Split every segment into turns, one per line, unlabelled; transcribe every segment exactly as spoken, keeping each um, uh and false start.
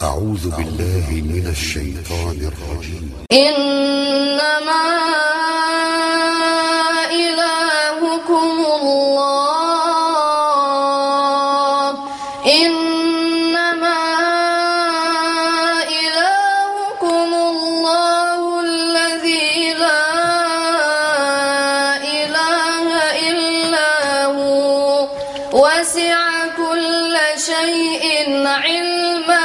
أعوذ بالله من الشيطان الرجيم.
إنما إلهكم الله إنما إلهكم الله الذي لا إله إلا هو وسع كل شيء علما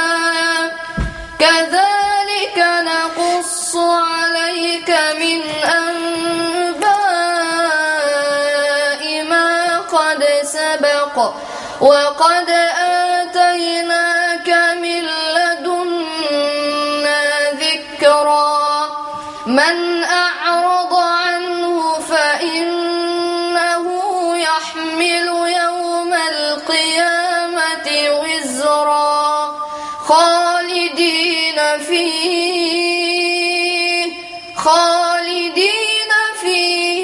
كذلك نقص عليك من أنباء ما قد سبق وقد آتيناك من لدنا ذكرا من أعرض عنه فإنه يحمل يوم القيامة وزرا خالدين فيه خالدين فيه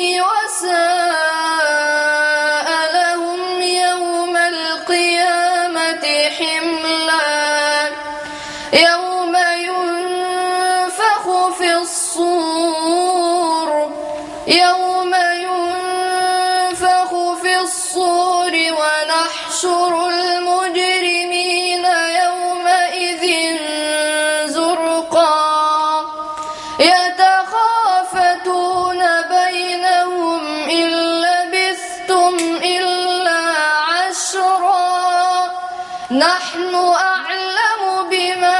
وساء لهم يوم القيامة حملا يوم ينفخ في الصور يوم ينفخ في الصور ونحشر المجرمين يومئذ زرقا يتخافتون بينهم إن لبثتم إلا عشرا نحن أعلم بما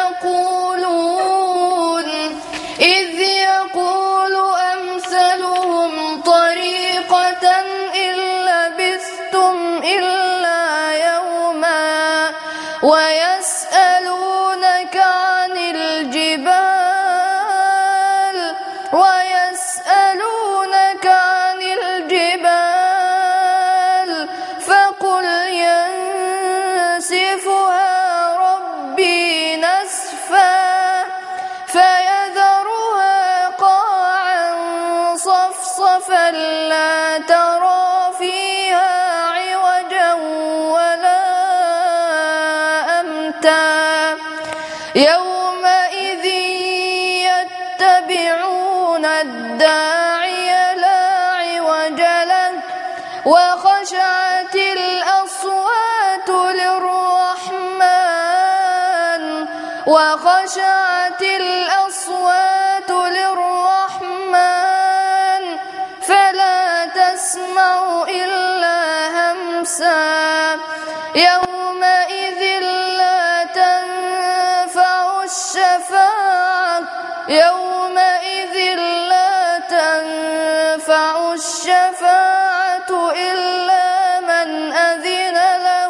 يقولون إذ يقول أمثلهم طريقة إن لبثتم إلا يوما ويسألونك عن الجبال ويسألونك عن الجبال فقل ينسفها ربي نسفا فيذرها قاعا صفصفا لا ترى فيها عوجا ولا أمتا يومئذ يتبعون الداعي لا عوج له وخشعت الأصوات للرحمن وخشعت الأصوات للرحمن فلا تسمع إلا همسا يومئذ لا تنفع الشفاعة يومئذ لا تنفع الشفاعة إلا من أذن له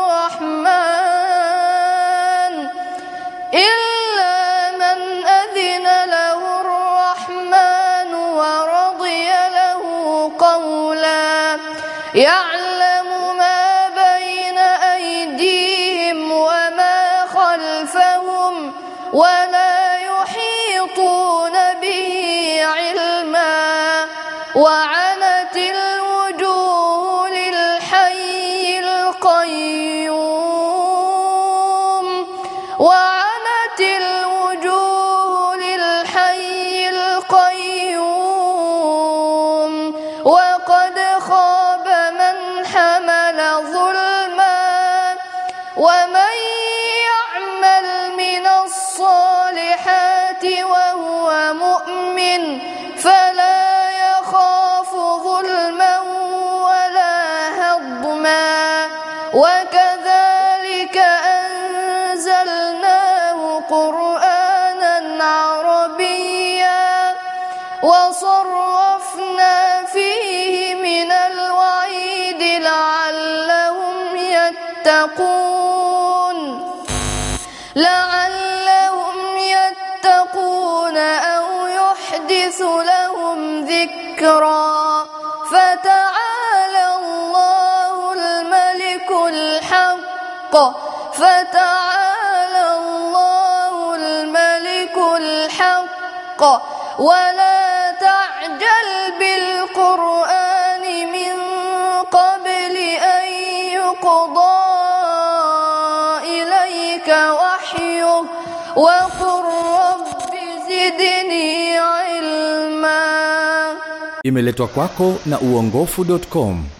الرحمن إلا من أذن له الرحمن ورضي له قولا يعلم ما بين أيديهم وما خلفهم ولا يحيطون به علما وعنت الوجوه للحي القيوم وعنت الوجوه للحي القيوم وقد خاب من حمل ظلما ومن يعمل من الصالحات وهو مؤمن فلا يخاف ظلما ولا هضما وكذلك أنزلناه قرآنا عربيا وصرفنا فيه من الوعيد لعلهم يتقون لعلهم يتقون أو يحدث لهم ذكرا فتعالى الله الملك الحق فتعالى الله الملك الحق ولا تعجل بالقرآن من قبل أن يقضى إليك وحيه رأيه وقل رب زدني علما.
Imeletwa kwako na uongofu dot com.